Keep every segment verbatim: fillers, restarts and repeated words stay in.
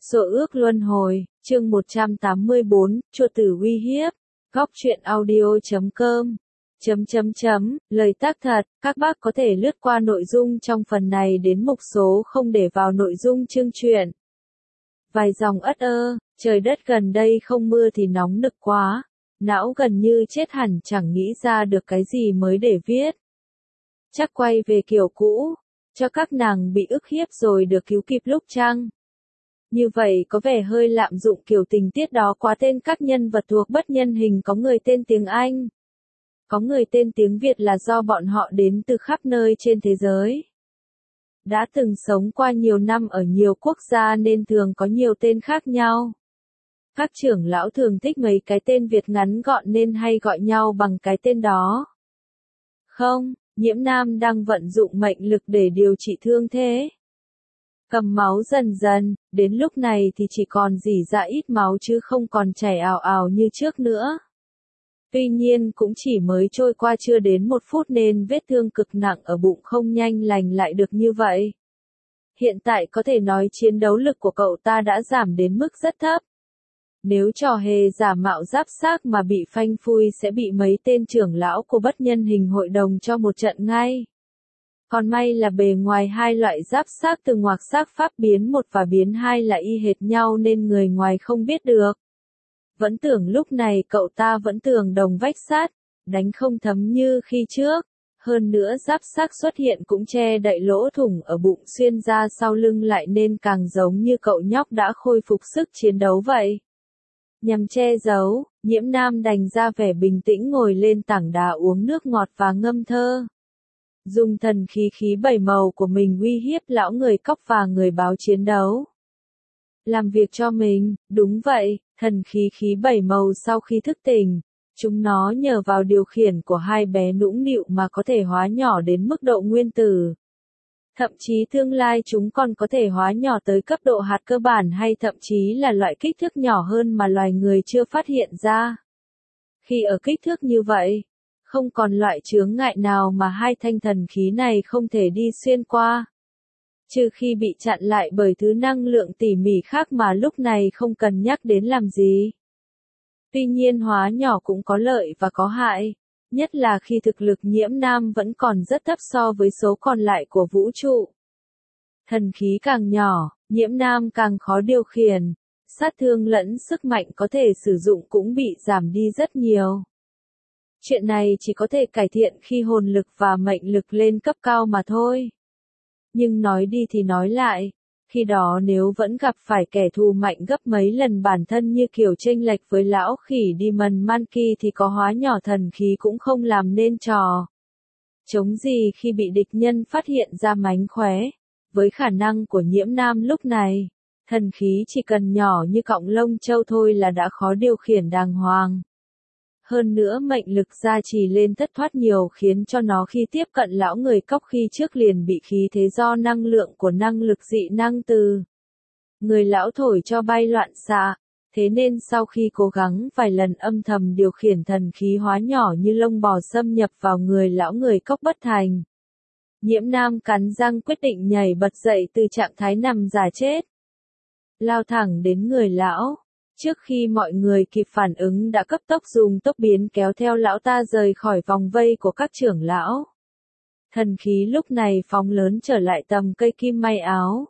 Số ước luân hồi, chương một trăm tám mươi bốn, chuột tử uy hiếp. Góc truyện audio chấm com. Chấm chấm chấm, lời tác thật, các bác có thể lướt qua nội dung trong phần này đến mục số không để vào nội dung chương truyện. Vài dòng ất ơ, trời đất gần đây không mưa thì nóng nực quá. Não gần như chết hẳn chẳng nghĩ ra được cái gì mới để viết. Chắc quay về kiểu cũ, cho các nàng bị ức hiếp rồi được cứu kịp lúc chăng? Như vậy có vẻ hơi lạm dụng kiểu tình tiết đó quá. Tên các nhân vật thuộc bất nhân hình có người tên tiếng Anh, có người tên tiếng Việt là do bọn họ đến từ khắp nơi trên thế giới. Đã từng sống qua nhiều năm ở nhiều quốc gia nên thường có nhiều tên khác nhau. Các trưởng lão thường thích mấy cái tên Việt ngắn gọn nên hay gọi nhau bằng cái tên đó. Không, Nhiễm Nam đang vận dụng mệnh lực để điều trị thương thế. Cầm máu dần dần, đến lúc này thì chỉ còn rỉ ra ít máu chứ không còn chảy ào ào như trước nữa. Tuy nhiên cũng chỉ mới trôi qua chưa đến một phút nên vết thương cực nặng ở bụng không nhanh lành lại được như vậy. Hiện tại có thể nói chiến đấu lực của cậu ta đã giảm đến mức rất thấp. Nếu trò hề giả mạo giáp xác mà bị phanh phui sẽ bị mấy tên trưởng lão của bất nhân hình hội đồng cho một trận ngay. Còn may là bề ngoài hai loại giáp xác từ ngoặc xác pháp biến một và biến hai là y hệt nhau nên người ngoài không biết được. Vẫn tưởng lúc này cậu ta vẫn tưởng đồng vách sắt, đánh không thấm như khi trước. Hơn nữa giáp xác xuất hiện cũng che đậy lỗ thủng ở bụng xuyên ra sau lưng lại nên càng giống như cậu nhóc đã khôi phục sức chiến đấu vậy. Nhằm che giấu, Nhiễm Nam đành ra vẻ bình tĩnh ngồi lên tảng đá uống nước ngọt và ngâm thơ. Dùng thần khí khí bảy màu của mình uy hiếp lão người cóc và người báo chiến đấu. Làm việc cho mình, đúng vậy, thần khí khí bảy màu sau khi thức tỉnh. Chúng nó nhờ vào điều khiển của hai bé nũng nịu mà có thể hóa nhỏ đến mức độ nguyên tử. Thậm chí tương lai chúng còn có thể hóa nhỏ tới cấp độ hạt cơ bản hay thậm chí là loại kích thước nhỏ hơn mà loài người chưa phát hiện ra. Khi ở kích thước như vậy, không còn loại chướng ngại nào mà hai thanh thần khí này không thể đi xuyên qua. Trừ khi bị chặn lại bởi thứ năng lượng tỉ mỉ khác mà lúc này không cần nhắc đến làm gì. Tuy nhiên hóa nhỏ cũng có lợi và có hại, nhất là khi thực lực Nhiễm Nam vẫn còn rất thấp so với số còn lại của vũ trụ. Thần khí càng nhỏ, Nhiễm Nam càng khó điều khiển, sát thương lẫn sức mạnh có thể sử dụng cũng bị giảm đi rất nhiều. Chuyện này chỉ có thể cải thiện khi hồn lực và mệnh lực lên cấp cao mà thôi. Nhưng nói đi thì nói lại, khi đó nếu vẫn gặp phải kẻ thù mạnh gấp mấy lần bản thân như kiểu chênh lệch với lão khỉ Demon Monkey thì có hóa nhỏ thần khí cũng không làm nên trò. Chống gì khi bị địch nhân phát hiện ra mánh khóe. Với khả năng của Nhiễm Nam lúc này, thần khí chỉ cần nhỏ như cọng lông châu thôi là đã khó điều khiển đàng hoàng. Hơn nữa mệnh lực gia trì lên thất thoát nhiều khiến cho nó khi tiếp cận lão người cóc khi trước liền bị khí thế do năng lượng của năng lực dị năng từ người lão thổi cho bay loạn xạ. Thế nên sau khi cố gắng vài lần âm thầm điều khiển thần khí hóa nhỏ như lông bò xâm nhập vào người lão người cóc bất thành. Nhiễm Nam cắn răng quyết định nhảy bật dậy từ trạng thái nằm giả chết. Lao thẳng đến người lão. Trước khi mọi người kịp phản ứng đã cấp tốc dùng tốc biến kéo theo lão ta rời khỏi vòng vây của các trưởng lão. Thần khí lúc này phóng lớn trở lại tầm cây kim may áo.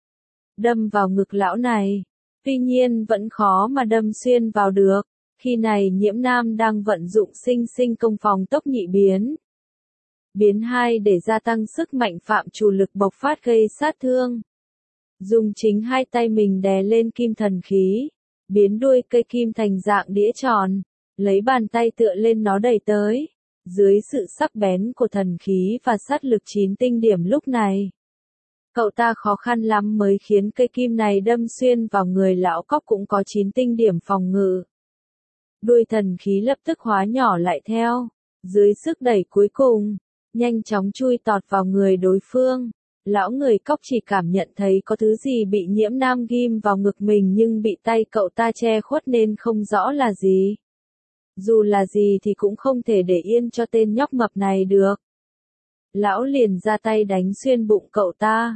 Đâm vào ngực lão này. Tuy nhiên vẫn khó mà đâm xuyên vào được. Khi này Nhiễm Nam đang vận dụng sinh sinh công phòng tốc nhị biến. Biến hai để gia tăng sức mạnh phạm chủ lực bộc phát gây sát thương. Dùng chính hai tay mình đè lên kim thần khí. Biến đuôi cây kim thành dạng đĩa tròn, lấy bàn tay tựa lên nó đẩy tới. Dưới sự sắc bén của thần khí và sát lực chín tinh điểm lúc này, cậu ta khó khăn lắm mới khiến cây kim này đâm xuyên vào người lão cóc cũng có chín tinh điểm phòng ngự. Đuôi thần khí lập tức hóa nhỏ lại theo, dưới sức đẩy cuối cùng, nhanh chóng chui tọt vào người đối phương. Lão người cóc chỉ cảm nhận thấy có thứ gì bị Nhiễm Nam ghim vào ngực mình nhưng bị tay cậu ta che khuất nên không rõ là gì. Dù là gì thì cũng không thể để yên cho tên nhóc mập này được. Lão liền ra tay đánh xuyên bụng cậu ta.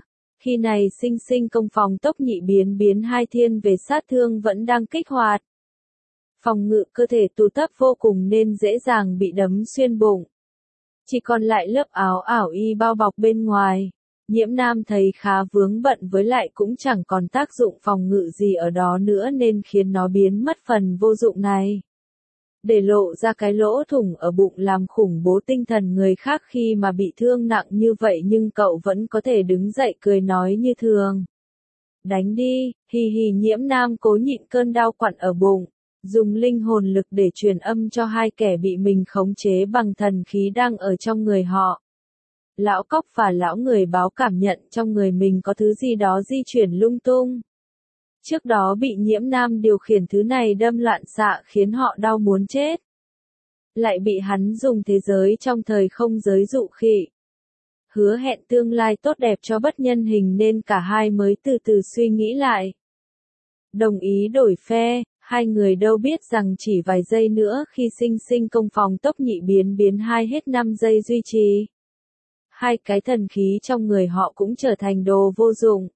Khi này sinh sinh công phòng tốc nhị biến biến hai thiên về sát thương vẫn đang kích hoạt. Phòng ngự cơ thể tù thấp vô cùng nên dễ dàng bị đấm xuyên bụng. Chỉ còn lại lớp áo ảo y bao bọc bên ngoài. Nhiễm Nam thấy khá vướng bận với lại cũng chẳng còn tác dụng phòng ngự gì ở đó nữa nên khiến nó biến mất phần vô dụng này. Để lộ ra cái lỗ thủng ở bụng làm khủng bố tinh thần người khác khi mà bị thương nặng như vậy nhưng cậu vẫn có thể đứng dậy cười nói như thường. Đánh đi, hì hì Nhiễm Nam cố nhịn cơn đau quặn ở bụng. Dùng linh hồn lực để truyền âm cho hai kẻ bị mình khống chế bằng thần khí đang ở trong người họ. Lão Cóc và lão người báo cảm nhận trong người mình có thứ gì đó di chuyển lung tung. Trước đó bị Nhiễm Nam điều khiển thứ này đâm loạn xạ khiến họ đau muốn chết. Lại bị hắn dùng thế giới trong thời không giới dụ khỉ. Hứa hẹn tương lai tốt đẹp cho bất nhân hình nên cả hai mới từ từ suy nghĩ lại. Đồng ý đổi phe. Hai người đâu biết rằng chỉ vài giây nữa khi sinh sinh công phòng tốc nhị biến biến hai hết năm giây duy trì. Hai cái thần khí trong người họ cũng trở thành đồ vô dụng.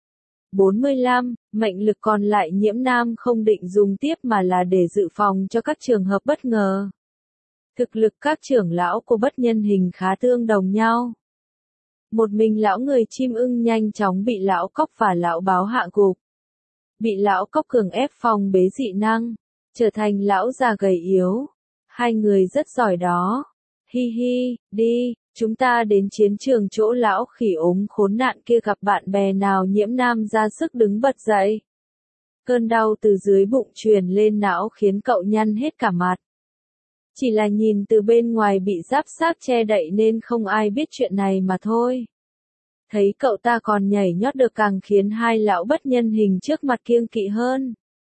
bốn mươi lăm, mệnh lực còn lại Nhiễm Nam không định dùng tiếp mà là để dự phòng cho các trường hợp bất ngờ. Thực lực các trưởng lão của bất nhân hình khá tương đồng nhau. Một mình lão người chim ưng nhanh chóng bị lão Cóc và lão báo hạ gục. Bị lão Cóc cường ép phòng bế dị năng, trở thành lão già gầy yếu. Hai người rất giỏi đó. Hi hi, đi, chúng ta đến chiến trường chỗ lão khỉ ốm khốn nạn kia gặp bạn bè nào. Nhiễm Nam ra sức đứng bật dậy. Cơn đau từ dưới bụng truyền lên não khiến cậu nhăn hết cả mặt. Chỉ là nhìn từ bên ngoài bị giáp xác che đậy nên không ai biết chuyện này mà thôi. Thấy cậu ta còn nhảy nhót được càng khiến hai lão bất nhân hình trước mặt kiêng kỵ hơn.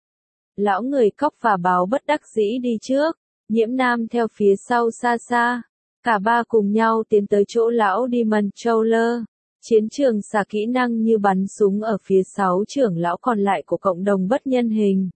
Lão người Cóc và báo bất đắc dĩ đi trước, Nhiễm Nam theo phía sau xa xa. Cả ba cùng nhau tiến tới chỗ lão Demon Controller. Chiến trường xả kỹ năng như bắn súng ở phía sáu trưởng lão còn lại của cộng đồng bất nhân hình.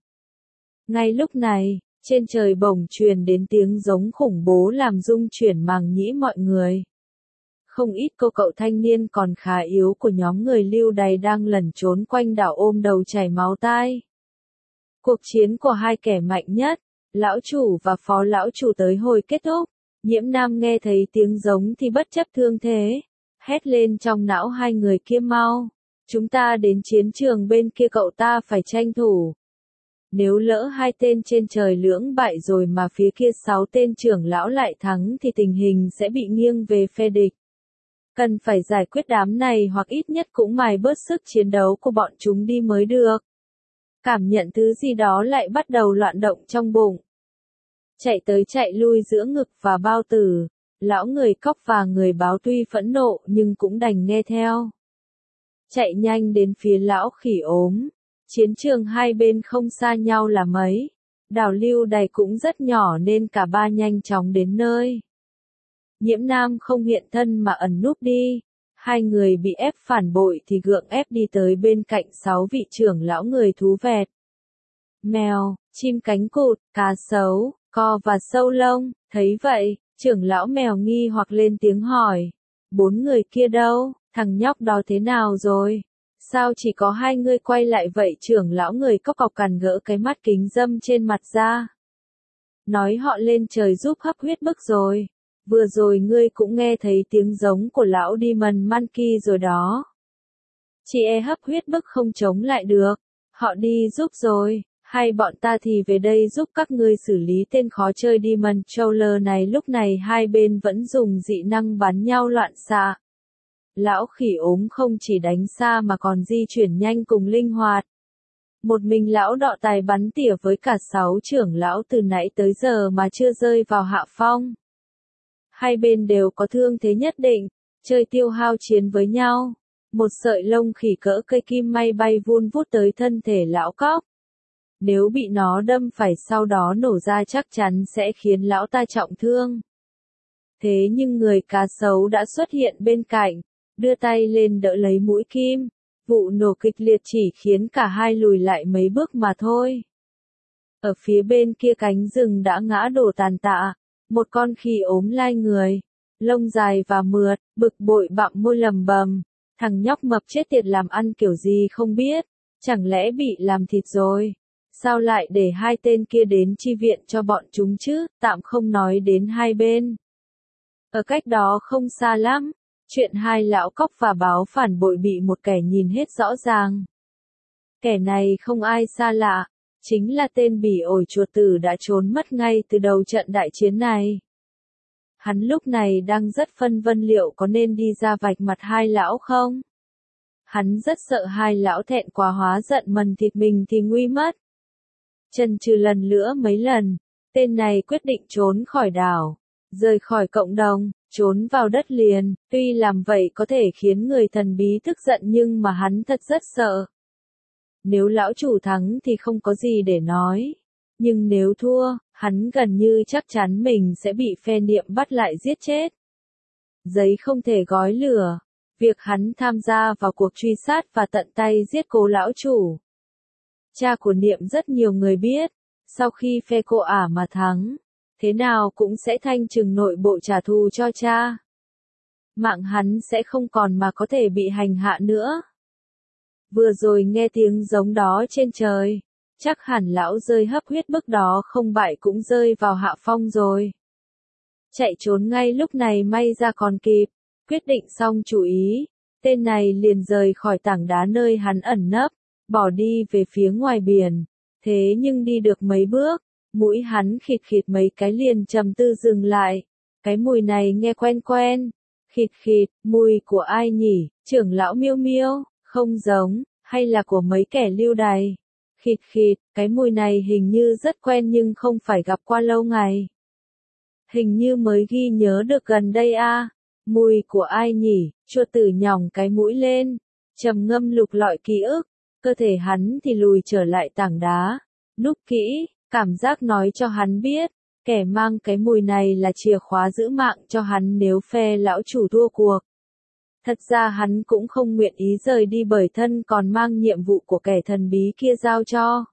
Ngay lúc này, trên trời bỗng truyền đến tiếng giống khủng bố làm rung chuyển màng nhĩ mọi người. Không ít cô cậu thanh niên còn khá yếu của nhóm người lưu đày đang lẩn trốn quanh đảo ôm đầu chảy máu tai. Cuộc chiến của hai kẻ mạnh nhất, lão chủ và phó lão chủ tới hồi kết thúc. Nhiễm Nam nghe thấy tiếng giống thì bất chấp thương thế, hét lên trong não hai người kia mau. Chúng ta đến chiến trường bên kia cậu ta phải tranh thủ. Nếu lỡ hai tên trên trời lưỡng bại rồi mà phía kia sáu tên trưởng lão lại thắng thì tình hình sẽ bị nghiêng về phe địch. Cần phải giải quyết đám này hoặc ít nhất cũng mài bớt sức chiến đấu của bọn chúng đi mới được. Cảm nhận thứ gì đó lại bắt đầu loạn động trong bụng. Chạy tới chạy lui giữa ngực và bao tử, lão người Cóc và người báo tuy phẫn nộ nhưng cũng đành nghe theo. Chạy nhanh đến phía lão khỉ ốm. Chiến trường hai bên không xa nhau là mấy. Đảo lưu đày cũng rất nhỏ nên cả ba nhanh chóng đến nơi. Nhiễm Nam không hiện thân mà ẩn núp đi. Hai người bị ép phản bội thì gượng ép đi tới bên cạnh sáu vị trưởng lão người thú vẹt. Mèo, chim cánh cụt, cá sấu, co và sâu lông, thấy vậy, trưởng lão mèo nghi hoặc lên tiếng hỏi. Bốn người kia đâu, thằng nhóc đó thế nào rồi? Sao chỉ có hai người quay lại vậy? Trưởng lão người Cóc cọc cằn gỡ cái mắt kính dâm trên mặt ra. Nói họ lên trời giúp hấp huyết bức rồi. Vừa rồi ngươi cũng nghe thấy tiếng giống của lão Demon Monkey rồi đó. Chỉ e hấp huyết bức không chống lại được. Họ đi giúp rồi. Hay bọn ta thì về đây giúp các ngươi xử lý tên khó chơi Demon Controller này. Lúc này hai bên vẫn dùng dị năng bắn nhau loạn xạ. Lão khỉ ốm không chỉ đánh xa mà còn di chuyển nhanh cùng linh hoạt. Một mình lão đọ tài bắn tỉa với cả sáu trưởng lão từ nãy tới giờ mà chưa rơi vào hạ phong. Hai bên đều có thương thế nhất định, chơi tiêu hao chiến với nhau. Một sợi lông khỉ cỡ cây kim may bay vun vút tới thân thể lão Cóc. Nếu bị nó đâm phải sau đó nổ ra chắc chắn sẽ khiến lão ta trọng thương. Thế nhưng người cá sấu đã xuất hiện bên cạnh, đưa tay lên đỡ lấy mũi kim. Vụ nổ kịch liệt chỉ khiến cả hai lùi lại mấy bước mà thôi. Ở phía bên kia cánh rừng đã ngã đổ tàn tạ. Một con khỉ ốm lai người, lông dài và mượt, bực bội bặm môi lầm bầm. Thằng nhóc mập chết tiệt làm ăn kiểu gì không biết, chẳng lẽ bị làm thịt rồi? Sao lại để hai tên kia đến chi viện cho bọn chúng chứ, tạm không nói đến hai bên. Ở cách đó không xa lắm, chuyện hai lão cóc và báo phản bội bị một kẻ nhìn hết rõ ràng. Kẻ này không ai xa lạ, chính là tên bỉ ổi chuột tử đã trốn mất ngay từ đầu trận đại chiến này. Hắn lúc này đang rất phân vân liệu có nên đi ra vạch mặt hai lão không? Hắn rất sợ hai lão thẹn quá hóa giận mần thịt mình thì nguy mất. Chần chừ lần nữa mấy lần, tên này quyết định trốn khỏi đảo, rời khỏi cộng đồng, trốn vào đất liền. Tuy làm vậy có thể khiến người thần bí tức giận nhưng mà hắn thật rất sợ. Nếu lão chủ thắng thì không có gì để nói. Nhưng nếu thua, hắn gần như chắc chắn mình sẽ bị phe niệm bắt lại giết chết. Giấy không thể gói lửa. Việc hắn tham gia vào cuộc truy sát và tận tay giết cố lão chủ. Cha của niệm rất nhiều người biết, sau khi phe cô ả mà thắng, thế nào cũng sẽ thanh trừng nội bộ trả thù cho cha. Mạng hắn sẽ không còn mà có thể bị hành hạ nữa. Vừa rồi nghe tiếng giống đó trên trời, chắc hẳn lão rơi hấp huyết bức đó không bại cũng rơi vào hạ phong rồi. Chạy trốn ngay lúc này may ra còn kịp, quyết định xong chủ ý, tên này liền rời khỏi tảng đá nơi hắn ẩn nấp, bỏ đi về phía ngoài biển. Thế nhưng đi được mấy bước, mũi hắn khịt khịt mấy cái liền trầm tư dừng lại. Cái mùi này nghe quen quen. Khịt khịt, mùi của ai nhỉ? Trưởng lão Miêu Miêu, không giống, hay là của mấy kẻ lưu đày? Khịt khịt, cái mùi này hình như rất quen nhưng không phải gặp qua lâu ngày. Hình như mới ghi nhớ được gần đây a. À. Mùi của ai nhỉ? Chuột tử nhỏng cái mũi lên, trầm ngâm lục lọi ký ức. Cơ thể hắn thì lùi trở lại tảng đá, núp kỹ, cảm giác nói cho hắn biết, kẻ mang cái mùi này là chìa khóa giữ mạng cho hắn nếu phe lão chủ thua cuộc. Thật ra hắn cũng không nguyện ý rời đi bởi thân còn mang nhiệm vụ của kẻ thần bí kia giao cho.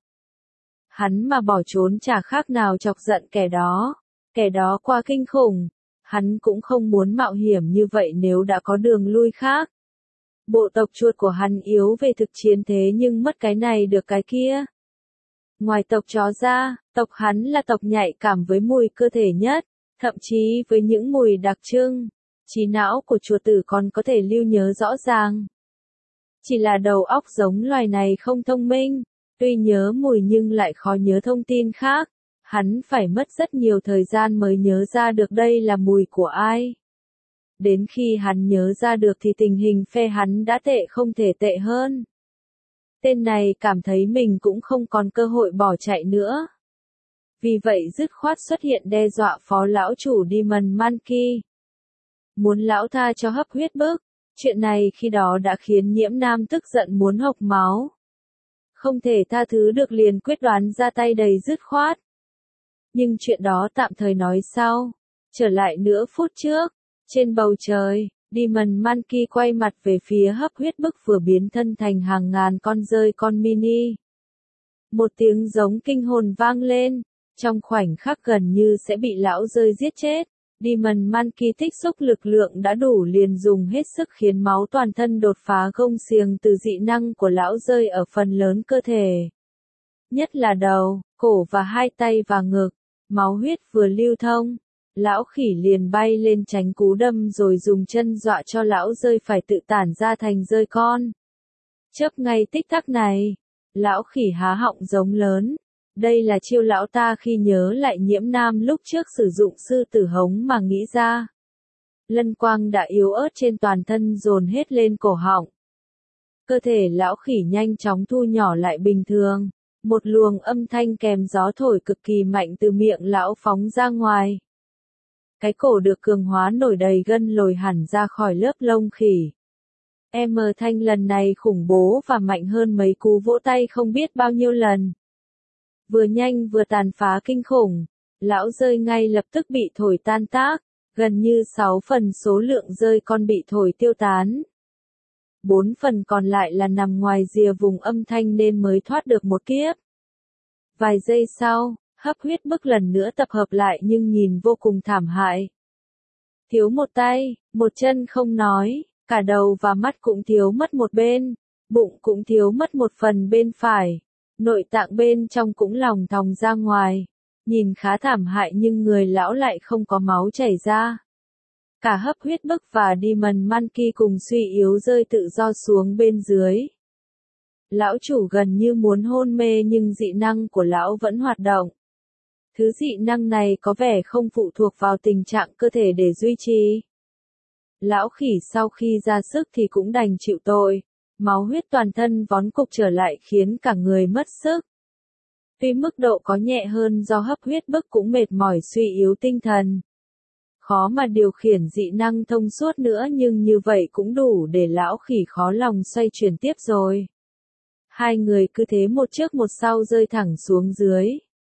Hắn mà bỏ trốn chả khác nào chọc giận kẻ đó, kẻ đó quá kinh khủng, hắn cũng không muốn mạo hiểm như vậy nếu đã có đường lui khác. Bộ tộc chuột của hắn yếu về thực chiến thế nhưng mất cái này được cái kia. Ngoài tộc chó ra, tộc hắn là tộc nhạy cảm với mùi cơ thể nhất, thậm chí với những mùi đặc trưng. Trí não của chuột tử còn có thể lưu nhớ rõ ràng. Chỉ là đầu óc giống loài này không thông minh, tuy nhớ mùi nhưng lại khó nhớ thông tin khác. Hắn phải mất rất nhiều thời gian mới nhớ ra được đây là mùi của ai. Đến khi hắn nhớ ra được thì tình hình phe hắn đã tệ không thể tệ hơn. Tên này cảm thấy mình cũng không còn cơ hội bỏ chạy nữa. Vì vậy dứt khoát xuất hiện đe dọa phó lão chủ Demon Monkey. Muốn lão tha cho hấp huyết bức. Chuyện này khi đó đã khiến Nhiễm Nam tức giận muốn hộc máu. Không thể tha thứ được liền quyết đoán ra tay đầy dứt khoát. Nhưng chuyện đó tạm thời nói sau. Trở lại nửa phút trước. Trên bầu trời, Demon Monkey quay mặt về phía hấp huyết bức vừa biến thân thành hàng ngàn con rơi con mini. Một tiếng giống kinh hồn vang lên, trong khoảnh khắc gần như sẽ bị lão rơi giết chết. Demon Monkey tích xúc lực lượng đã đủ liền dùng hết sức khiến máu toàn thân đột phá gông xiềng từ dị năng của lão rơi ở phần lớn cơ thể. Nhất là đầu, cổ và hai tay và ngực, máu huyết vừa lưu thông. Lão khỉ liền bay lên tránh cú đâm rồi dùng chân dọa cho lão rơi phải tự tản ra thành rơi con. Chớp ngay tích tắc này, lão khỉ há họng giống lớn. Đây là chiêu lão ta khi nhớ lại Nhiễm Nam lúc trước sử dụng sư tử hống mà nghĩ ra. Lân quang đã yếu ớt trên toàn thân dồn hết lên cổ họng. Cơ thể lão khỉ nhanh chóng thu nhỏ lại bình thường. Một luồng âm thanh kèm gió thổi cực kỳ mạnh từ miệng lão phóng ra ngoài. Cái cổ được cường hóa nổi đầy gân lồi hẳn ra khỏi lớp lông khỉ. Em thanh lần này khủng bố và mạnh hơn mấy cú vỗ tay không biết bao nhiêu lần. Vừa nhanh vừa tàn phá kinh khủng, lão rơi ngay lập tức bị thổi tan tác, gần như sáu phần số lượng rơi con bị thổi tiêu tán. Bốn phần còn lại là nằm ngoài rìa vùng âm thanh nên mới thoát được một kiếp. Vài giây sau, hấp huyết bức lần nữa tập hợp lại nhưng nhìn vô cùng thảm hại. Thiếu một tay, một chân không nói, Cả đầu và mắt cũng thiếu mất một bên, bụng cũng thiếu mất một phần bên phải, nội tạng bên trong cũng lỏng thòng ra ngoài. Nhìn khá thảm hại nhưng người lão lại không có máu chảy ra. Cả hấp huyết bức và Demon Monkey cùng suy yếu rơi tự do xuống bên dưới. Lão chủ gần như muốn hôn mê nhưng dị năng của lão vẫn hoạt động. Thứ dị năng này có vẻ không phụ thuộc vào tình trạng cơ thể để duy trì. Lão khỉ sau khi ra sức thì cũng đành chịu tội, máu huyết toàn thân vón cục trở lại khiến cả người mất sức. Tuy mức độ có nhẹ hơn do hấp huyết bức cũng mệt mỏi suy yếu tinh thần. Khó mà điều khiển dị năng thông suốt nữa nhưng như vậy cũng đủ để lão khỉ khó lòng xoay chuyển tiếp rồi. Hai người cứ thế một trước một sau rơi thẳng xuống dưới.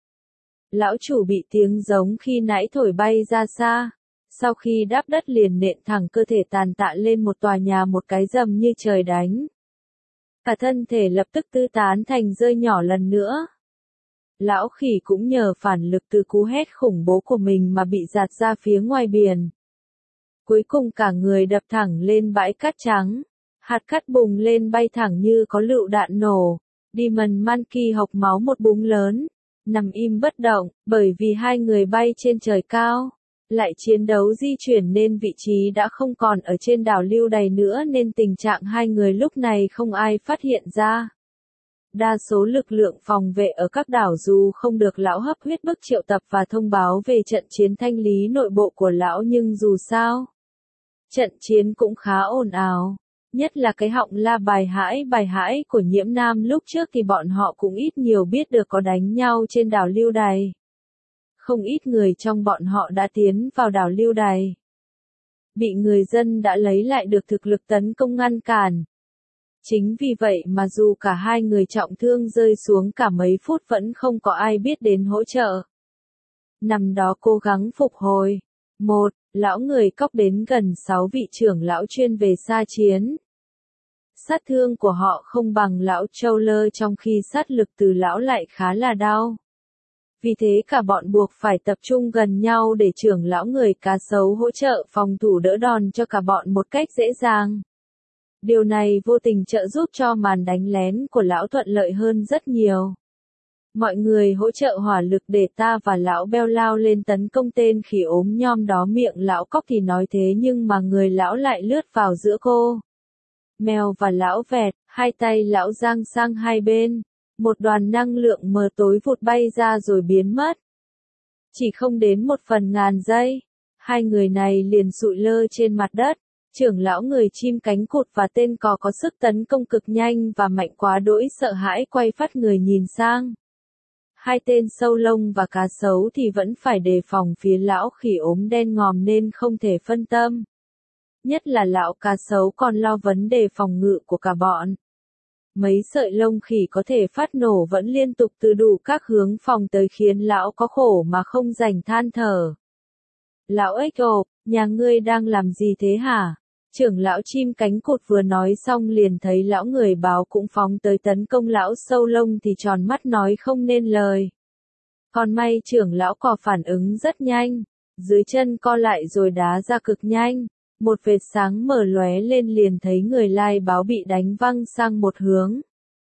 Lão chủ bị tiếng giống khi nãy thổi bay ra xa. Sau khi đáp đất liền nện thẳng cơ thể tàn tạ lên một tòa nhà một cái dầm như trời đánh. Cả thân thể lập tức tư tán thành rơi nhỏ lần nữa. Lão khỉ cũng nhờ phản lực từ cú hét khủng bố của mình mà bị giạt ra phía ngoài biển. Cuối cùng cả người đập thẳng lên bãi cát trắng. Hạt cát bùng lên bay thẳng như có lựu đạn nổ. Demon Monkey hộc máu một búng lớn. Nằm im bất động, bởi vì hai người bay trên trời cao. Lại chiến đấu di chuyển nên vị trí đã không còn ở trên đảo lưu đày nữa nên tình trạng hai người lúc này không ai phát hiện ra. Đa số lực lượng phòng vệ ở các đảo dù không được lão hấp huyết bức triệu tập và thông báo về trận chiến thanh lý nội bộ của lão nhưng dù sao. Trận chiến cũng khá ồn ào. Nhất là cái họng la bài hãi bài hãi của Nhiễm Nam lúc trước thì bọn họ cũng ít nhiều biết được có đánh nhau trên đảo lưu đày. Không ít người trong bọn họ đã tiến vào đảo lưu đày. Bị người dân đã lấy lại được thực lực tấn công ngăn cản. Chính vì vậy mà dù cả hai người trọng thương rơi xuống cả mấy phút vẫn không có ai biết đến hỗ trợ. Nằm đó cố gắng phục hồi. Một, lão người cóc đến gần sáu vị trưởng lão chuyên về xa chiến. Sát thương của họ không bằng lão trâu lơ trong khi sát lực từ lão lại khá là đau. Vì thế cả bọn buộc phải tập trung gần nhau để trưởng lão người cá sấu hỗ trợ phòng thủ đỡ đòn cho cả bọn một cách dễ dàng. Điều này vô tình trợ giúp cho màn đánh lén của lão thuận lợi hơn rất nhiều. Mọi người hỗ trợ hỏa lực để ta và lão beo lao lên tấn công tên khỉ ốm nhom đó. Miệng lão cóc thì nói thế nhưng mà người lão lại lướt vào giữa cô mèo và lão vẹt, hai tay lão giang sang hai bên. Một đoàn năng lượng mờ tối vụt bay ra rồi biến mất. Chỉ không đến một phần ngàn giây, hai người này liền sụi lơ trên mặt đất. Trưởng lão người chim cánh cụt và tên cò có sức tấn công cực nhanh và mạnh quá đỗi sợ hãi quay phát người nhìn sang. Hai tên sâu lông và cá sấu thì vẫn phải đề phòng phía lão khỉ ốm đen ngòm nên không thể phân tâm. Nhất là lão cá sấu còn lo vấn đề phòng ngự của cả bọn. Mấy sợi lông khỉ có thể phát nổ vẫn liên tục từ đủ các hướng phòng tới khiến lão có khổ mà không rảnh than thở. Lão ếch ộp, nhà ngươi đang làm gì thế hả? Trưởng lão chim cánh cụt vừa nói xong liền thấy lão người báo cũng phóng tới tấn công lão sâu lông thì tròn mắt nói không nên lời. Còn may trưởng lão cò phản ứng rất nhanh, dưới chân co lại rồi đá ra cực nhanh. Một vệt sáng mở lóe lên liền thấy người lai báo bị đánh văng sang một hướng.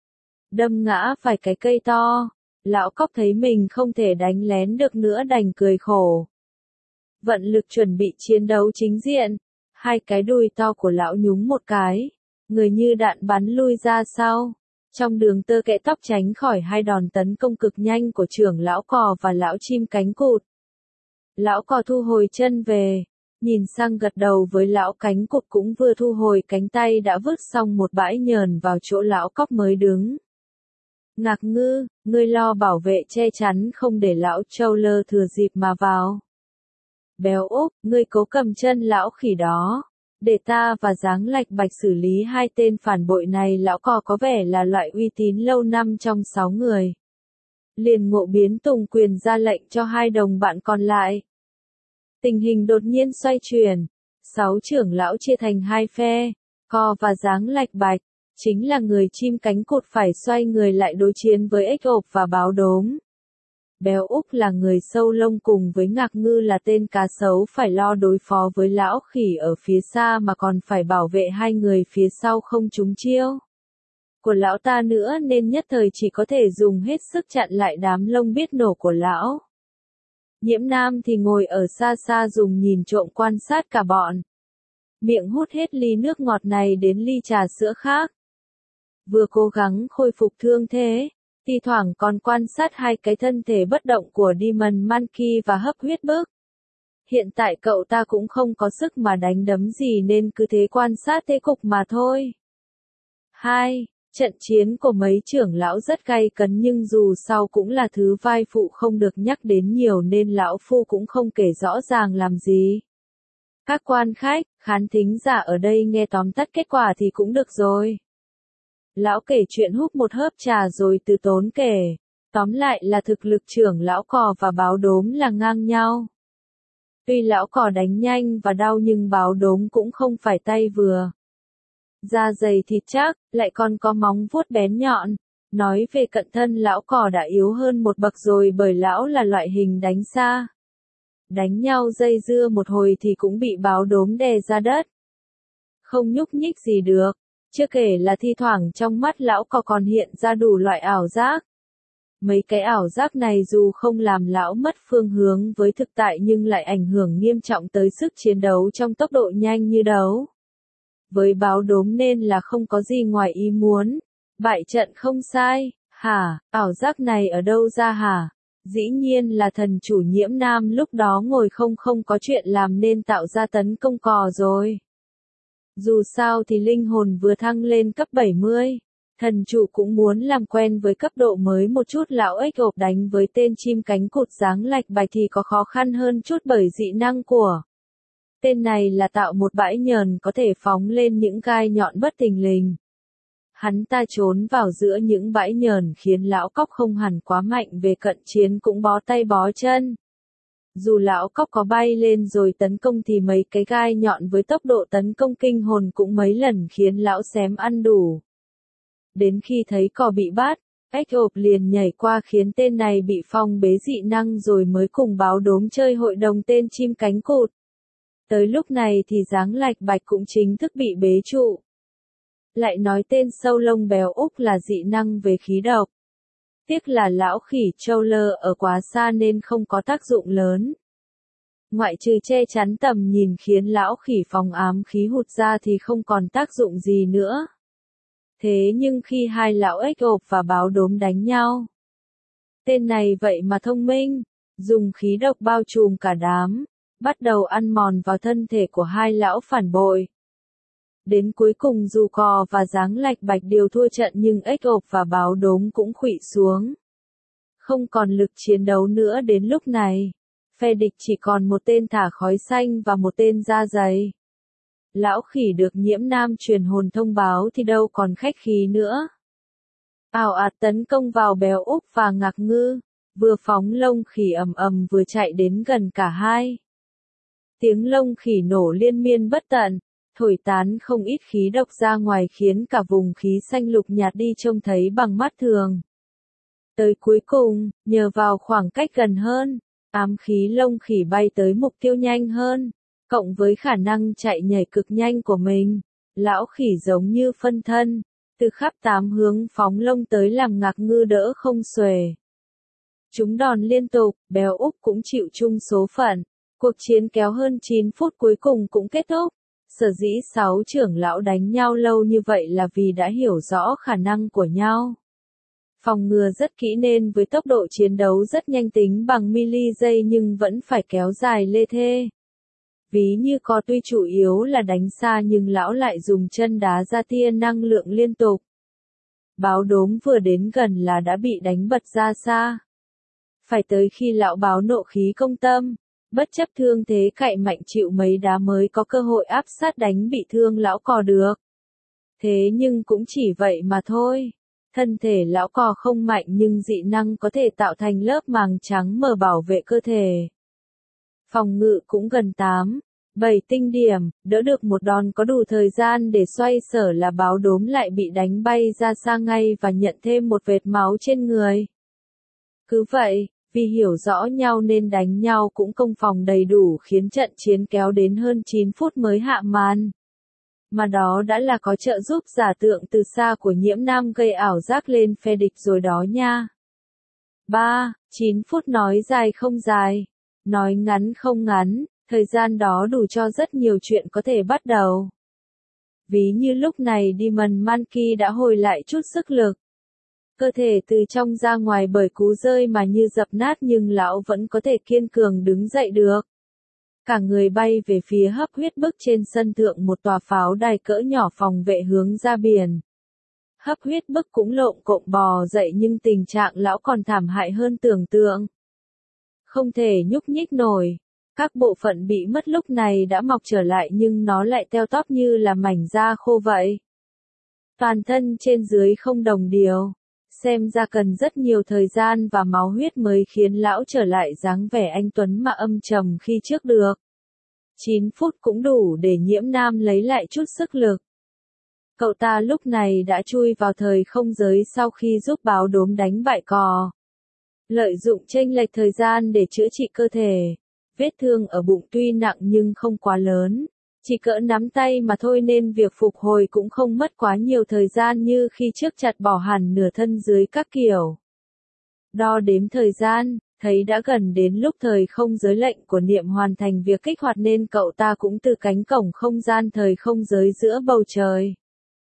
Đâm ngã phải cái cây to. Lão cóc thấy mình không thể đánh lén được nữa đành cười khổ. Vận lực chuẩn bị chiến đấu chính diện. Hai cái đùi to của lão nhúng một cái. Người như đạn bắn lui ra sau. Trong đường tơ kẽ tóc tránh khỏi hai đòn tấn công cực nhanh của trưởng lão cò và lão chim cánh cụt. Lão cò thu hồi chân về. Nhìn sang gật đầu với lão cánh cụt cũng vừa thu hồi cánh tay đã vứt xong một bãi nhờn vào chỗ lão cóc mới đứng. Ngạc Ngư, ngươi lo bảo vệ che chắn không để lão trâu lơ thừa dịp mà vào. Béo Úc, ngươi cố cầm chân lão khỉ đó. Để ta và Giáng Lạch Bạch xử lý hai tên phản bội này. Lão cò có vẻ là loại uy tín lâu năm trong sáu người. Liền ngộ biến tùng quyền ra lệnh cho hai đồng bạn còn lại. Tình hình đột nhiên xoay chuyển. Sáu trưởng lão chia thành hai phe. Co và Giáng Lạch Bạch. Chính là người chim cánh cụt phải xoay người lại đối chiến với ếch ộp và báo đốm. Béo Úc là người sâu lông cùng với Ngạc Ngư là tên cá sấu phải lo đối phó với lão khỉ ở phía xa mà còn phải bảo vệ hai người phía sau không trúng chiêu của lão ta nữa nên nhất thời chỉ có thể dùng hết sức chặn lại đám lông biết nổ của lão. Nhiễm Nam thì ngồi ở xa xa dùng nhìn trộm quan sát cả bọn. Miệng hút hết ly nước ngọt này đến ly trà sữa khác. Vừa cố gắng khôi phục thương thế, thi thoảng còn quan sát hai cái thân thể bất động của Demon Monkey và hấp huyết bức. Hiện tại cậu ta cũng không có sức mà đánh đấm gì nên cứ thế quan sát thế cục mà thôi. hai. Trận chiến của mấy trưởng lão rất gay cấn nhưng dù sao cũng là thứ vai phụ không được nhắc đến nhiều nên lão phu cũng không kể rõ ràng làm gì. Các quan khách, khán thính giả ở đây nghe tóm tắt kết quả thì cũng được rồi. Lão kể chuyện húp một hớp trà rồi từ tốn kể. Tóm lại là thực lực trưởng lão cò và báo đốm là ngang nhau. Tuy lão cò đánh nhanh và đau nhưng báo đốm cũng không phải tay vừa. Da dày thịt chắc, lại còn có móng vuốt bén nhọn. Nói về cận thân lão cò đã yếu hơn một bậc rồi bởi lão là loại hình đánh xa. Đánh nhau dây dưa một hồi thì cũng bị báo đốm đè ra đất. Không nhúc nhích gì được. Chưa kể là thi thoảng trong mắt lão cò còn hiện ra đủ loại ảo giác. Mấy cái ảo giác này dù không làm lão mất phương hướng với thực tại nhưng lại ảnh hưởng nghiêm trọng tới sức chiến đấu trong tốc độ nhanh như đấu. Với báo đốm nên là không có gì ngoài ý muốn. Bại trận không sai. Hả, ảo giác này ở đâu ra hả? Dĩ nhiên là thần chủ Nhiễm Nam lúc đó ngồi không không có chuyện làm nên tạo ra tấn công cò rồi. Dù sao thì linh hồn vừa thăng lên cấp bảy mươi. Thần chủ cũng muốn làm quen với cấp độ mới một chút. Lão ếch ộp đánh với tên chim cánh cụt dáng lạch bạch thì có khó khăn hơn chút bởi dị năng của tên này là tạo một bãi nhờn có thể phóng lên những gai nhọn bất thình lình. Hắn ta trốn vào giữa những bãi nhờn khiến lão cóc không hẳn quá mạnh về cận chiến cũng bó tay bó chân. Dù lão cóc có bay lên rồi tấn công thì mấy cái gai nhọn với tốc độ tấn công kinh hồn cũng mấy lần khiến lão xém ăn đủ. Đến khi thấy cò bị bắt, ếch ộp liền nhảy qua khiến tên này bị phong bế dị năng rồi mới cùng báo đốm chơi hội đồng tên chim cánh cụt. Tới lúc này thì dáng lạch bạch cũng chính thức bị bế trụ. Lại nói tên sâu lông béo Úc là dị năng về khí độc. Tiếc là lão khỉ trâu lơ ở quá xa nên không có tác dụng lớn. Ngoại trừ che chắn tầm nhìn khiến lão khỉ phóng ám khí hụt ra thì không còn tác dụng gì nữa. Thế nhưng khi hai lão ếch ộp và báo đốm đánh nhau, tên này vậy mà thông minh, dùng khí độc bao trùm cả đám, bắt đầu ăn mòn vào thân thể của hai lão phản bội. Đến cuối cùng dù cò và dáng lạch bạch đều thua trận nhưng ếch ộp và báo đốm cũng khuỵu xuống. Không còn lực chiến đấu nữa đến lúc này. Phe địch chỉ còn một tên thả khói xanh và một tên da dày. Lão khỉ được Nhiễm Nam truyền hồn thông báo thì đâu còn khách khí nữa. Ào ạt tấn công vào béo Úc và Ngạc Ngư, vừa phóng lông khỉ ầm ầm vừa chạy đến gần cả hai. Tiếng lông khỉ nổ liên miên bất tận, thổi tán không ít khí độc ra ngoài khiến cả vùng khí xanh lục nhạt đi trông thấy bằng mắt thường. Tới cuối cùng, nhờ vào khoảng cách gần hơn, ám khí lông khỉ bay tới mục tiêu nhanh hơn, cộng với khả năng chạy nhảy cực nhanh của mình, lão khỉ giống như phân thân, từ khắp tám hướng phóng lông tới làm Ngạc Ngư đỡ không xuể. Chúng đòn liên tục, béo Úc cũng chịu chung số phận. Cuộc chiến kéo hơn chín phút cuối cùng cũng kết thúc. Sở dĩ sáu trưởng lão đánh nhau lâu như vậy là vì đã hiểu rõ khả năng của nhau. Phòng ngừa rất kỹ nên với tốc độ chiến đấu rất nhanh tính bằng mili giây nhưng vẫn phải kéo dài lê thê. Ví như có tuy chủ yếu là đánh xa nhưng lão lại dùng chân đá ra tia năng lượng liên tục. Báo đốm vừa đến gần là đã bị đánh bật ra xa. Phải tới khi lão báo nộ khí công tâm, bất chấp thương thế cậy mạnh chịu mấy đá mới có cơ hội áp sát đánh bị thương lão cò được. Thế nhưng cũng chỉ vậy mà thôi. Thân thể lão cò không mạnh nhưng dị năng có thể tạo thành lớp màng trắng mờ bảo vệ cơ thể. Phòng ngự cũng gần tám, bảy tinh điểm, đỡ được một đòn có đủ thời gian để xoay sở là báo đốm lại bị đánh bay ra xa ngay và nhận thêm một vệt máu trên người. Cứ vậy, Vì hiểu rõ nhau nên đánh nhau cũng công phòng đầy đủ khiến trận chiến kéo đến hơn chín phút mới hạ màn. Mà đó đã là có trợ giúp giả tượng từ xa của Nhiễm Nam gây ảo giác lên phe địch rồi đó nha. ba. chín phút nói dài không dài, nói ngắn không ngắn, thời gian đó đủ cho rất nhiều chuyện có thể bắt đầu. Ví như lúc này Demon Monkey đã hồi lại chút sức lực. Cơ thể từ trong ra ngoài bởi cú rơi mà như dập nát nhưng lão vẫn có thể kiên cường đứng dậy được. Cả người bay về phía hấp huyết bức trên sân thượng một tòa pháo đài cỡ nhỏ phòng vệ hướng ra biển. Hấp huyết bức cũng lộn cộm bò dậy nhưng tình trạng lão còn thảm hại hơn tưởng tượng. Không thể nhúc nhích nổi. Các bộ phận bị mất lúc này đã mọc trở lại nhưng nó lại teo tóp như là mảnh da khô vậy. Toàn thân trên dưới không đồng điều. Xem ra cần rất nhiều thời gian và máu huyết mới khiến lão trở lại dáng vẻ anh tuấn mà âm trầm khi trước được. chín phút cũng đủ để Nhiễm Nam lấy lại chút sức lực. Cậu ta lúc này đã chui vào thời không giới sau khi giúp báo đốm đánh bại cò. Lợi dụng chênh lệch thời gian để chữa trị cơ thể. Vết thương ở bụng tuy nặng nhưng không quá lớn. Chỉ cỡ nắm tay mà thôi nên việc phục hồi cũng không mất quá nhiều thời gian như khi trước chặt bỏ hẳn nửa thân dưới các kiểu. Đo đếm thời gian, thấy đã gần đến lúc thời không giới lệnh của niệm hoàn thành việc kích hoạt nên cậu ta cũng từ cánh cổng không gian thời không giới giữa bầu trời.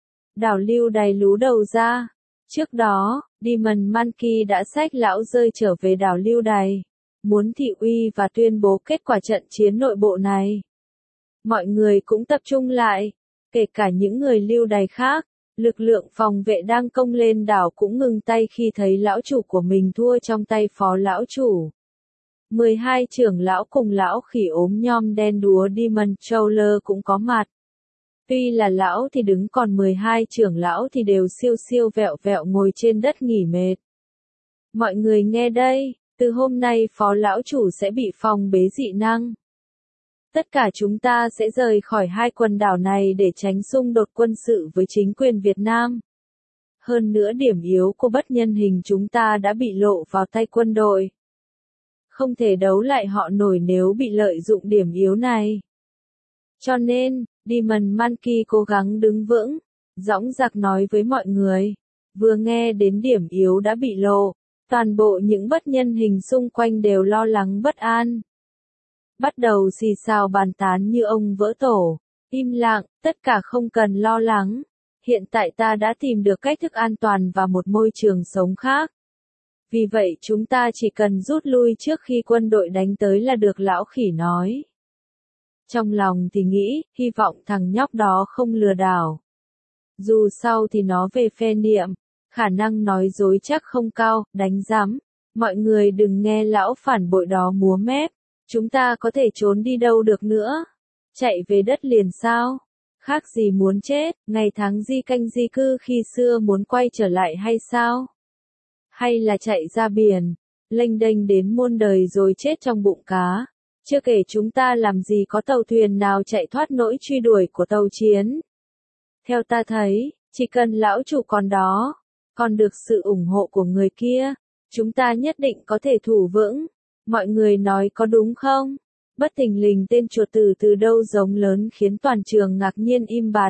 Đảo lưu đày lú đầu ra. Trước đó, Demon Monkey đã xách lão rơi trở về đảo lưu đày. Muốn thị uy và tuyên bố kết quả trận chiến nội bộ này. Mọi người cũng tập trung lại, kể cả những người lưu đày khác. Lực lượng phòng vệ đang công lên đảo cũng ngừng tay khi thấy lão chủ của mình thua trong tay phó lão chủ. mười hai trưởng lão cùng lão khỉ ốm nhom đen đúa Demon Troller cũng có mặt. Tuy là lão thì đứng còn mười hai trưởng lão thì đều siêu siêu vẹo vẹo ngồi trên đất nghỉ mệt. Mọi người nghe đây, từ hôm nay phó lão chủ sẽ bị phong bế dị năng. Tất cả chúng ta sẽ rời khỏi hai quần đảo này để tránh xung đột quân sự với chính quyền Việt Nam. Hơn nữa điểm yếu của bất nhân hình chúng ta đã bị lộ vào tay quân đội. Không thể đấu lại họ nổi nếu bị lợi dụng điểm yếu này. Cho nên, Demon Monkey cố gắng đứng vững, dõng dạc nói với mọi người. Vừa nghe đến điểm yếu đã bị lộ, toàn bộ những bất nhân hình xung quanh đều lo lắng bất an. Bắt đầu xì xào bàn tán như ông vỡ tổ. Im lặng, tất cả không cần lo lắng. Hiện tại ta đã tìm được cách thức an toàn và một môi trường sống khác. Vì vậy chúng ta chỉ cần rút lui trước khi quân đội đánh tới là được, lão khỉ nói. Trong lòng thì nghĩ, hy vọng thằng nhóc đó không lừa đảo. Dù sau thì nó về phe niệm, khả năng nói dối chắc không cao, đánh giám. Mọi người đừng nghe lão phản bội đó múa mép. Chúng ta có thể trốn đi đâu được nữa? Chạy về đất liền sao? Khác gì muốn chết, ngày tháng di canh di cư khi xưa muốn quay trở lại hay sao? Hay là chạy ra biển, lênh đênh đến muôn đời rồi chết trong bụng cá? Chưa kể chúng ta làm gì có tàu thuyền nào chạy thoát nỗi truy đuổi của tàu chiến. Theo ta thấy, chỉ cần lão chủ còn đó, còn được sự ủng hộ của người kia, chúng ta nhất định có thể thủ vững. Mọi người nói có đúng không? Bất thình lình tên chuột tử từ đâu giống lớn khiến toàn trường ngạc nhiên im bặt.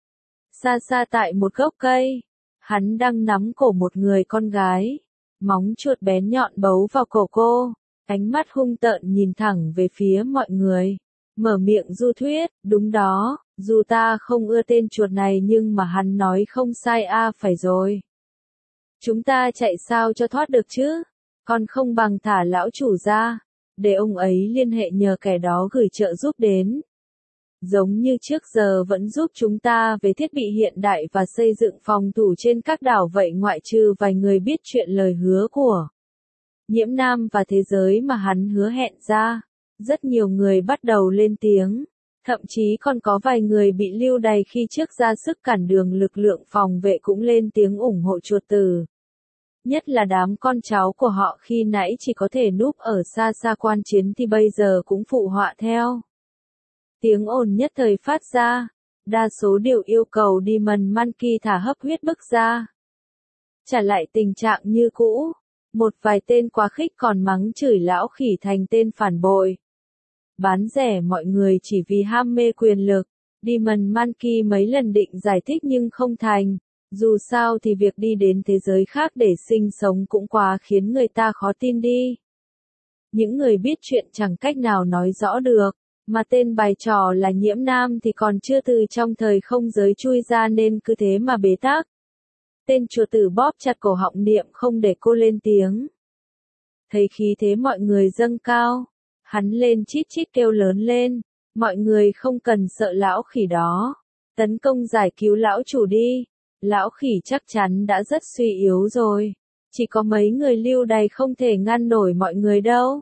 Xa xa tại một gốc cây, hắn đang nắm cổ một người con gái. Móng chuột bén nhọn bấu vào cổ cô, ánh mắt hung tợn nhìn thẳng về phía mọi người. Mở miệng du thuyết, đúng đó, dù ta không ưa tên chuột này nhưng mà hắn nói không sai a à, phải rồi. Chúng ta chạy sao cho thoát được chứ? Còn không bằng thả lão chủ ra, để ông ấy liên hệ nhờ kẻ đó gửi trợ giúp đến. Giống như trước giờ vẫn giúp chúng ta về thiết bị hiện đại và xây dựng phòng thủ trên các đảo vậy, ngoại trừ vài người biết chuyện lời hứa của Nhiễm Nam và thế giới mà hắn hứa hẹn ra. Rất nhiều người bắt đầu lên tiếng, thậm chí còn có vài người bị lưu đày khi trước ra sức cản đường lực lượng phòng vệ cũng lên tiếng ủng hộ chuột tử. Nhất là đám con cháu của họ khi nãy chỉ có thể núp ở xa xa quan chiến thì bây giờ cũng phụ họa theo. Tiếng ồn nhất thời phát ra, đa số đều yêu cầu Demon Monkey thả hấp huyết bức ra. Trả lại tình trạng như cũ, Một vài tên quá khích còn mắng chửi lão khỉ thành tên phản bội. Bán rẻ mọi người chỉ vì ham mê quyền lực. Demon Monkey mấy lần định giải thích nhưng không thành. Dù sao thì việc đi đến thế giới khác để sinh sống cũng quá khiến người ta khó tin đi. Những người biết chuyện chẳng cách nào nói rõ được, mà tên bài trò là Nhiễm Nam thì còn chưa từ trong thời không giới chui ra nên cứ thế mà bế tắc. Tên chùa tử bóp chặt cổ họng Niệm không để cô lên tiếng. Thấy khí thế mọi người dâng cao, hắn lên chít chít kêu lớn lên, mọi người không cần sợ lão khỉ đó, tấn công giải cứu lão chủ đi, lão khỉ chắc chắn đã rất suy yếu rồi, chỉ có mấy người lưu đày không thể ngăn nổi mọi người đâu.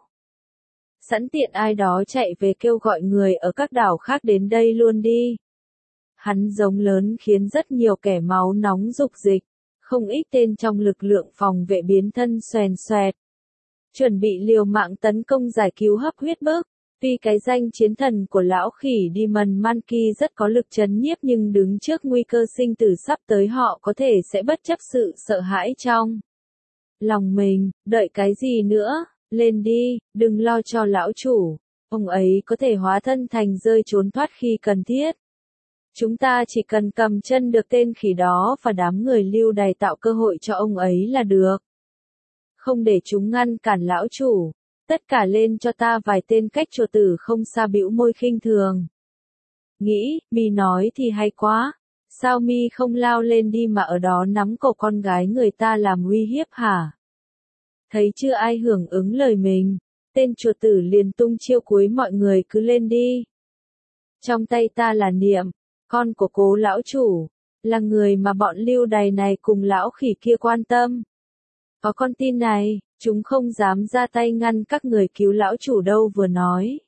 Sẵn tiện ai đó chạy về kêu gọi người ở các đảo khác đến đây luôn đi. Hắn giống lớn khiến rất nhiều kẻ máu nóng dục dịch, không ít tên trong lực lượng phòng vệ biến thân xoèn xoẹt. Chuẩn bị liều mạng tấn công giải cứu hấp huyết bức. Tuy cái danh chiến thần của lão khỉ Demon Monkey rất có lực trấn nhiếp nhưng đứng trước nguy cơ sinh tử sắp tới họ có thể sẽ bất chấp sự sợ hãi trong lòng mình, đợi cái gì nữa, lên đi, đừng lo cho lão chủ, ông ấy có thể hóa thân thành rơi trốn thoát khi cần thiết. Chúng ta chỉ cần cầm chân được tên khỉ đó và đám người lưu đày tạo cơ hội cho ông ấy là được. Không để chúng ngăn cản lão chủ. Tất cả lên cho ta vài tên cách chùa tử không xa bĩu môi khinh thường. Nghĩ, mi nói thì hay quá. Sao mi không lao lên đi mà ở đó nắm cổ con gái người ta làm uy hiếp hả? Thấy chưa ai hưởng ứng lời mình, tên chùa tử liền tung chiêu cuối mọi người cứ lên đi. Trong tay ta là Niệm, con của cố lão chủ, là người mà bọn lưu đày này cùng lão khỉ kia quan tâm. Có con tin này, chúng không dám ra tay ngăn các người cứu lão chủ đâu vừa nói.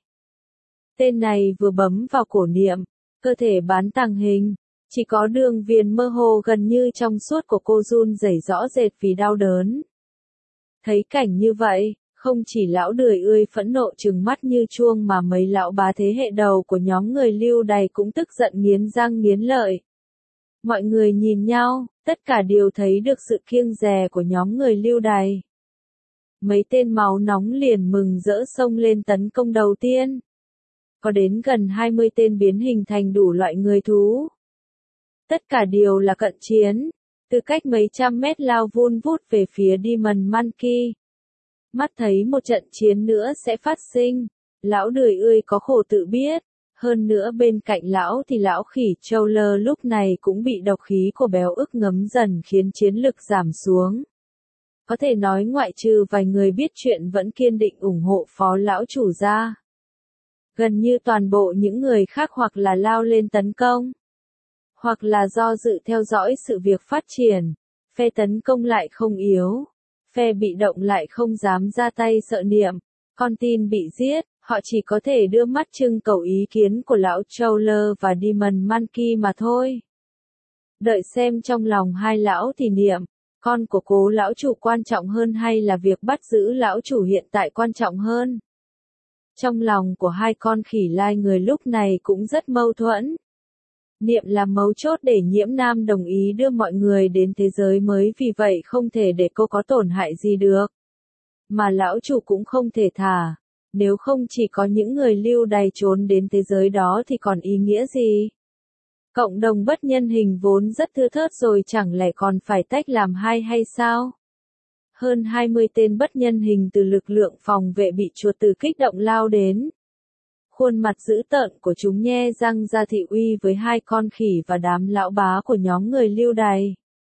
Tên này vừa bấm vào cổ Niệm, cơ thể bán tàng hình, chỉ có đường viền mơ hồ gần như trong suốt của cô run rẩy rõ rệt vì đau đớn. Thấy cảnh như vậy, không chỉ lão đười ươi phẫn nộ trừng mắt như chuông mà mấy lão bá thế hệ đầu của nhóm người lưu đày cũng tức giận nghiến răng nghiến lợi. Mọi người nhìn nhau, tất cả đều thấy được sự kiêng dè của nhóm người lưu đày. Mấy tên máu nóng liền mừng rỡ xông lên tấn công đầu tiên. Có đến gần hai mươi tên biến hình thành đủ loại người thú. Tất cả đều là cận chiến, từ cách mấy trăm mét lao vun vút về phía Demon Monkey. Mắt thấy một trận chiến nữa sẽ phát sinh, lão đười ươi có khổ tự biết. Hơn nữa bên cạnh lão thì lão khỉ trâu lơ lúc này cũng bị độc khí của béo ức ngấm dần khiến chiến lực giảm xuống. Có thể nói ngoại trừ vài người biết chuyện vẫn kiên định ủng hộ phó lão chủ ra. Gần như toàn bộ những người khác hoặc là lao lên tấn công, hoặc là do dự theo dõi sự việc phát triển, phe tấn công lại không yếu, phe bị động lại không dám ra tay sợ Niệm, con tin bị giết. Họ chỉ có thể đưa mắt trưng cầu ý kiến của lão Trowler và Demon Monkey mà thôi. Đợi xem trong lòng hai lão thì Niệm, con của cố lão chủ quan trọng hơn hay là việc bắt giữ lão chủ hiện tại quan trọng hơn. Trong lòng của hai con khỉ lai người lúc này cũng rất mâu thuẫn. Niệm là mấu chốt để Nhiễm Nam đồng ý đưa mọi người đến thế giới mới vì vậy không thể để cô có tổn hại gì được. Mà lão chủ cũng không thể thả. Nếu không chỉ có những người lưu đày trốn đến thế giới đó thì còn ý nghĩa gì? Cộng đồng bất nhân hình vốn rất thưa thớt rồi chẳng lẽ còn phải tách làm hai hay sao? Hơn hai mươi tên bất nhân hình từ lực lượng phòng vệ bị chuột tử kích động lao đến. Khuôn mặt dữ tợn của chúng nhe răng ra thị uy với hai con khỉ và đám lão bá của nhóm người lưu đày.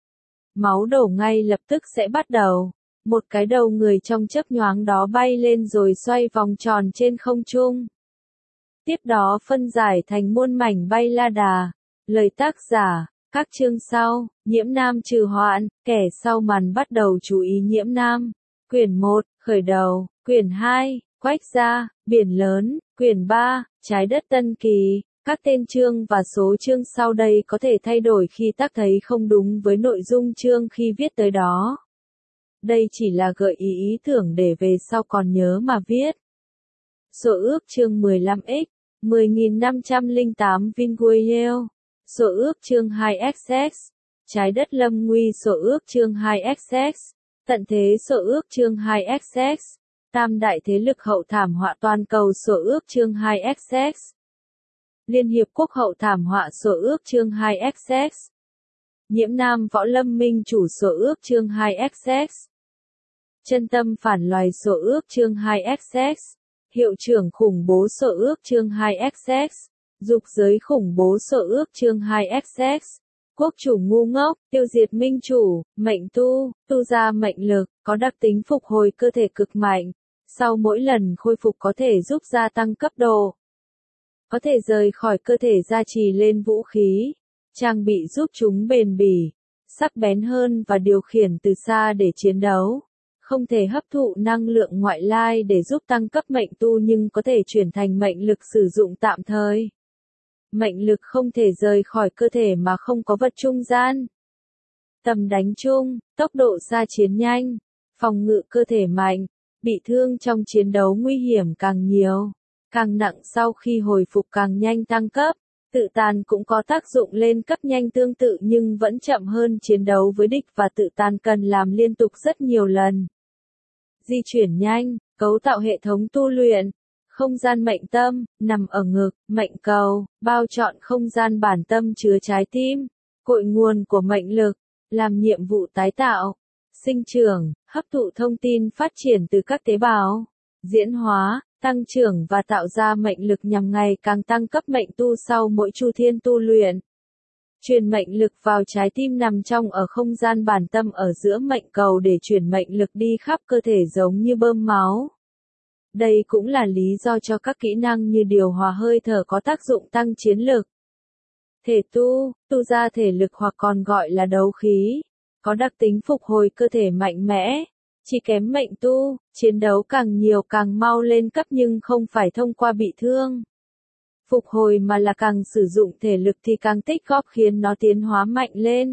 Máu đổ ngay lập tức sẽ bắt đầu. Một cái đầu người trong chớp nhoáng đó bay lên rồi xoay vòng tròn trên không trung. Tiếp đó phân giải thành muôn mảnh bay la đà. Lời tác giả, các chương sau, Nhiễm Nam trừ hoạn, kẻ sau màn bắt đầu chú ý Nhiễm Nam. Quyển một, khởi đầu, quyển hai, quách gia, biển lớn, quyển ba, trái đất tân kỳ. Các tên chương và số chương sau đây có thể thay đổi khi tác thấy không đúng với nội dung chương khi viết tới đó. Đây chỉ là gợi ý ý tưởng để về sau còn nhớ mà viết. Số ước chương mười lăm x, mười nghìn năm trăm lẻ tám Vinguiel. Số ước chương hai x x. Trái đất lâm nguy số ước chương hai x x. Tận thế sổ ước chương hai x x. Tam đại thế lực hậu thảm họa toàn cầu sổ ước chương hai x x. Liên Hiệp Quốc hậu thảm họa sổ ước chương hai x x. Nhiễm Nam Võ Lâm Minh chủ sổ ước chương hai x x. Chân tâm phản loài sổ ước chương hai x x. Hiệu trưởng khủng bố sổ ước chương hai x x. Dục giới khủng bố sổ ước chương hai x x. Quốc chủ ngu ngốc, tiêu diệt minh chủ, mệnh tu, tu ra mệnh lực, có đặc tính phục hồi cơ thể cực mạnh. Sau mỗi lần khôi phục có thể giúp gia tăng cấp độ. Có thể rời khỏi cơ thể gia trì lên vũ khí. Trang bị giúp chúng bền bỉ, sắc bén hơn và điều khiển từ xa để chiến đấu. Không thể hấp thụ năng lượng ngoại lai để giúp tăng cấp mệnh tu nhưng có thể chuyển thành mệnh lực sử dụng tạm thời. Mệnh lực không thể rời khỏi cơ thể mà không có vật trung gian. Tầm đánh chung, tốc độ ra chiến nhanh, phòng ngự cơ thể mạnh, bị thương trong chiến đấu nguy hiểm càng nhiều, càng nặng sau khi hồi phục càng nhanh tăng cấp. Tự tàn cũng có tác dụng lên cấp nhanh tương tự nhưng vẫn chậm hơn chiến đấu với địch và tự tàn cần làm liên tục rất nhiều lần. Di chuyển nhanh, cấu tạo hệ thống tu luyện. Không gian mệnh tâm, nằm ở ngực, mệnh cầu, bao trọn không gian bản tâm chứa trái tim, cội nguồn của mệnh lực, làm nhiệm vụ tái tạo, sinh trưởng, hấp thụ thông tin phát triển từ các tế bào, diễn hóa, tăng trưởng và tạo ra mệnh lực nhằm ngày càng tăng cấp mệnh tu sau mỗi chu thiên tu luyện. Truyền mệnh lực vào trái tim nằm trong ở không gian bản tâm ở giữa mệnh cầu để chuyển mệnh lực đi khắp cơ thể giống như bơm máu. Đây cũng là lý do cho các kỹ năng như điều hòa hơi thở có tác dụng tăng chiến lực. Thể tu, tu ra thể lực hoặc còn gọi là đấu khí, có đặc tính phục hồi cơ thể mạnh mẽ. Chỉ kém mệnh tu, chiến đấu càng nhiều càng mau lên cấp nhưng không phải thông qua bị thương. Phục hồi mà là càng sử dụng thể lực thì càng tích góp khiến nó tiến hóa mạnh lên.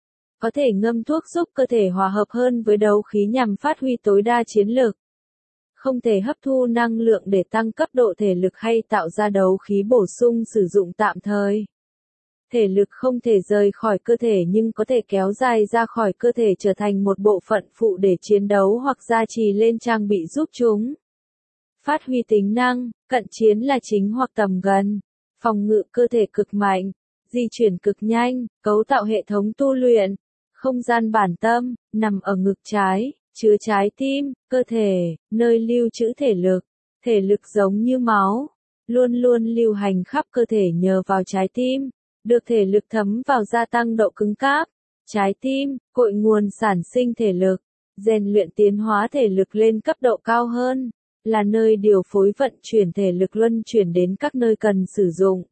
Có thể ngâm thuốc giúp cơ thể hòa hợp hơn với đấu khí nhằm phát huy tối đa chiến lực. Không thể hấp thu năng lượng để tăng cấp độ thể lực hay tạo ra đấu khí bổ sung sử dụng tạm thời. Thể lực không thể rời khỏi cơ thể nhưng có thể kéo dài ra khỏi cơ thể trở thành một bộ phận phụ để chiến đấu hoặc gia trì lên trang bị giúp chúng. Phát huy tính năng, cận chiến là chính hoặc tầm gần. Phòng ngự cơ thể cực mạnh, di chuyển cực nhanh, cấu tạo hệ thống tu luyện. Không gian bản tâm, nằm ở ngực trái, chứa trái tim, cơ thể, nơi lưu trữ thể lực. Thể lực giống như máu, luôn luôn lưu hành khắp cơ thể nhờ vào trái tim. Được thể lực thấm vào gia tăng độ cứng cáp. Trái tim, cội nguồn sản sinh thể lực, rèn luyện tiến hóa thể lực lên cấp độ cao hơn, là nơi điều phối vận chuyển thể lực luân chuyển đến các nơi cần sử dụng.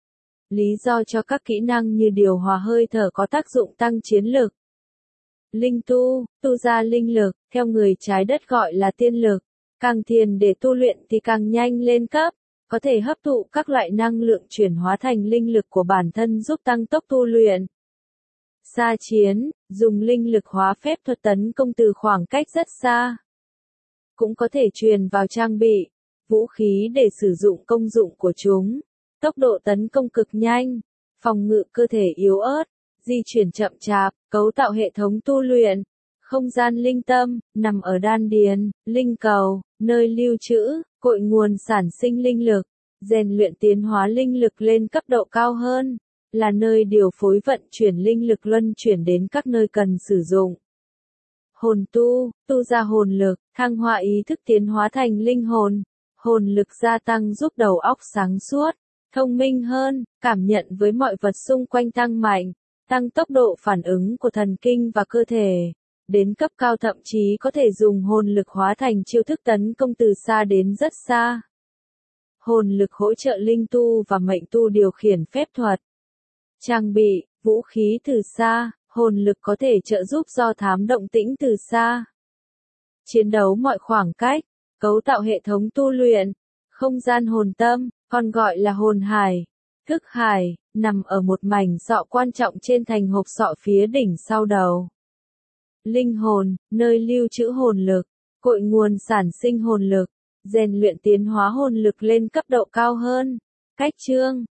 Lý do cho các kỹ năng như điều hòa hơi thở có tác dụng tăng chiến lực. Linh tu, tu ra linh lực, theo người trái đất gọi là tiên lực. Càng thiền để tu luyện thì càng nhanh lên cấp. Có thể hấp thụ các loại năng lượng chuyển hóa thành linh lực của bản thân giúp tăng tốc tu luyện. Xa chiến, dùng linh lực hóa phép thuật tấn công từ khoảng cách rất xa. Cũng có thể truyền vào trang bị, vũ khí để sử dụng công dụng của chúng. Tốc độ tấn công cực nhanh, phòng ngự cơ thể yếu ớt, di chuyển chậm chạp, cấu tạo hệ thống tu luyện. Không gian linh tâm, nằm ở đan điền, linh cầu, nơi lưu trữ, cội nguồn sản sinh linh lực, rèn luyện tiến hóa linh lực lên cấp độ cao hơn, là nơi điều phối vận chuyển linh lực luân chuyển đến các nơi cần sử dụng. Hồn tu, tu ra hồn lực, thăng hoa ý thức tiến hóa thành linh hồn, hồn lực gia tăng giúp đầu óc sáng suốt, thông minh hơn, cảm nhận với mọi vật xung quanh tăng mạnh, tăng tốc độ phản ứng của thần kinh và cơ thể. Đến cấp cao thậm chí có thể dùng hồn lực hóa thành chiêu thức tấn công từ xa đến rất xa. Hồn lực hỗ trợ linh tu và mệnh tu điều khiển phép thuật. Trang bị, vũ khí từ xa, hồn lực có thể trợ giúp do thám động tĩnh từ xa. Chiến đấu mọi khoảng cách, cấu tạo hệ thống tu luyện, không gian hồn tâm, còn gọi là hồn hải. Thức hải, nằm ở một mảnh sọ quan trọng trên thành hộp sọ phía đỉnh sau đầu. Linh hồn, nơi lưu trữ hồn lực, cội nguồn sản sinh hồn lực, rèn luyện tiến hóa hồn lực lên cấp độ cao hơn. Cách chương,